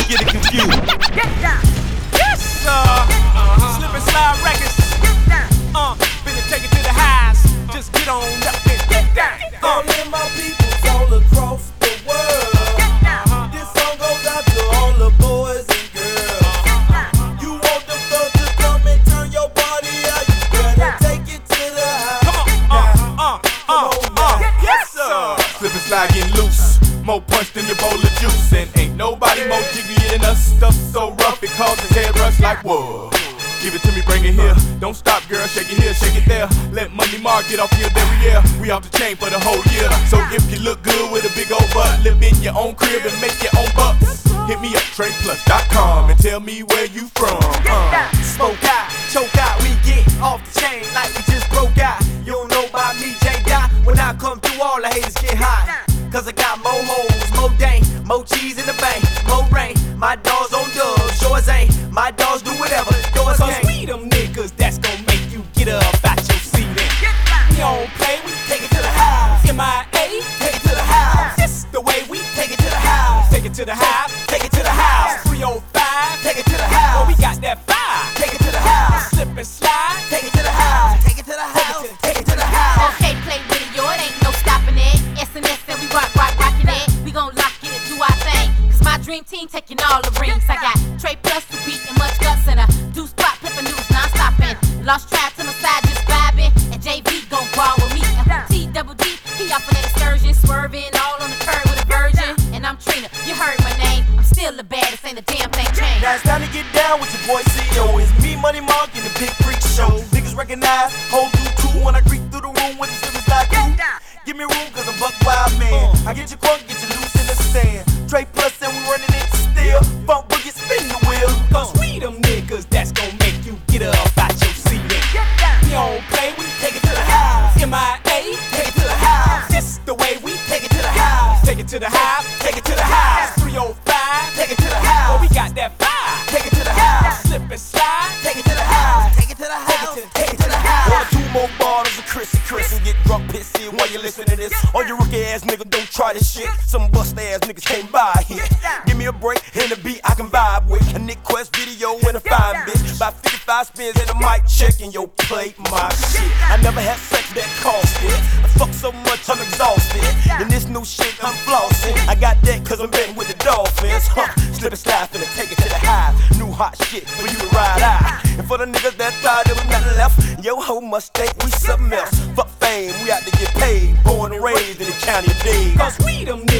get it confused. Get down. Yes, Slip and Slide Records. Get down. Finna take it to the highs. Just get on up and get down. All of my peoples all across the world. Get down. This song goes out to all the boys and girls. Get down. You want the thug to come and turn your body out, you better take it to the high. Come on, yes sir. Slip and slide getting loose. More punch than your bowl of juice. And ain't nobody more jiggy than us. Stuff so rough it causes head rush like whoa. Give it to me, bring it here. Don't stop, girl, shake it here, shake it there. Let Money Mark get off here, there we are. We off the chain for the whole year. So if you look good with a big old butt, live in your own crib and make your own bucks. Hit me up, TreyPlus.com and tell me where you from. Smoke out, choke out, we get off the chain like we just broke out. You don't know about me, J-Dot. When I come through, all the haters get hot. Cause I got more hoes, more dang, more cheese in the bank, more rain. My dogs on dubs, yours ain't. My dogs do whatever, yours Cause can't. we them niggas that's gon' make you get up out your seat and Get down. we don't play, we Take it to the house, MIA. take it to the house. This the way we Take it to the house, take it to the house. take it to the house. 305, Take it to the house, well, we got that fire. take it to the house. Slip and slide. Take it to the house, take it to the house, take it to the house. Okay, play video, it ain't no stopping it. SNS and we rockin' it. We gon' lock it and do our thing. Cause my dream team taking all the rings. I got Trey Plus to beat and much guts and a deuce spot flipping news non-stopping. Lost track to my side just vibing. And JV gon' ball with me. And T double D, he off of that excursion. Swerving all on the curb with a virgin. And I'm Trina, you heard my name. I'm still the baddest, ain't a damn thing changed. Now it's time to get down with your boy CEO. It's me, Money Mark, and the Big Freak Show. Niggas recognize, hold through two when I creep through the room with the slippers like you. Get down. Give me room cause I'm buck wild man. I get you crunk, get you loose in the sand. Trey Plus and we running it still. Funk boogie, spin the wheel. Cause we them niggas that's gon' make you get up out your seat and Get down. we don't play, we Take it to the house, MIA. take it to the house. This the way we Take it to the house, take it to the house. take it to the house. 305, Take it to the well, house, we got that fire. take it to the house. Slip and slide. Take it to the house, take it to the house, take it to the house. Order 2 more bottles of Chris and get drunk pissy while you listen to this. All you rookie ass niggas don't try this shit. Some bust ass niggas can't buy here. Give me a break and a beat I can vibe with. A Nick Quest video and a fine bitch. About 55 spins and a mic check and yo play my shit. I never had sex that cost it. I fuck so much I'm exhausted. And this new shit I'm flossing. I got that cause I'm betting with the Dolphins. Slip and slide finna take it to the high. New hot shit for you to ride out. And for the niggas that thought there was nothing left, yo ho must think we something else. Fuck fame, we out to get paid. Born and raised in the county of Dade. Cause we them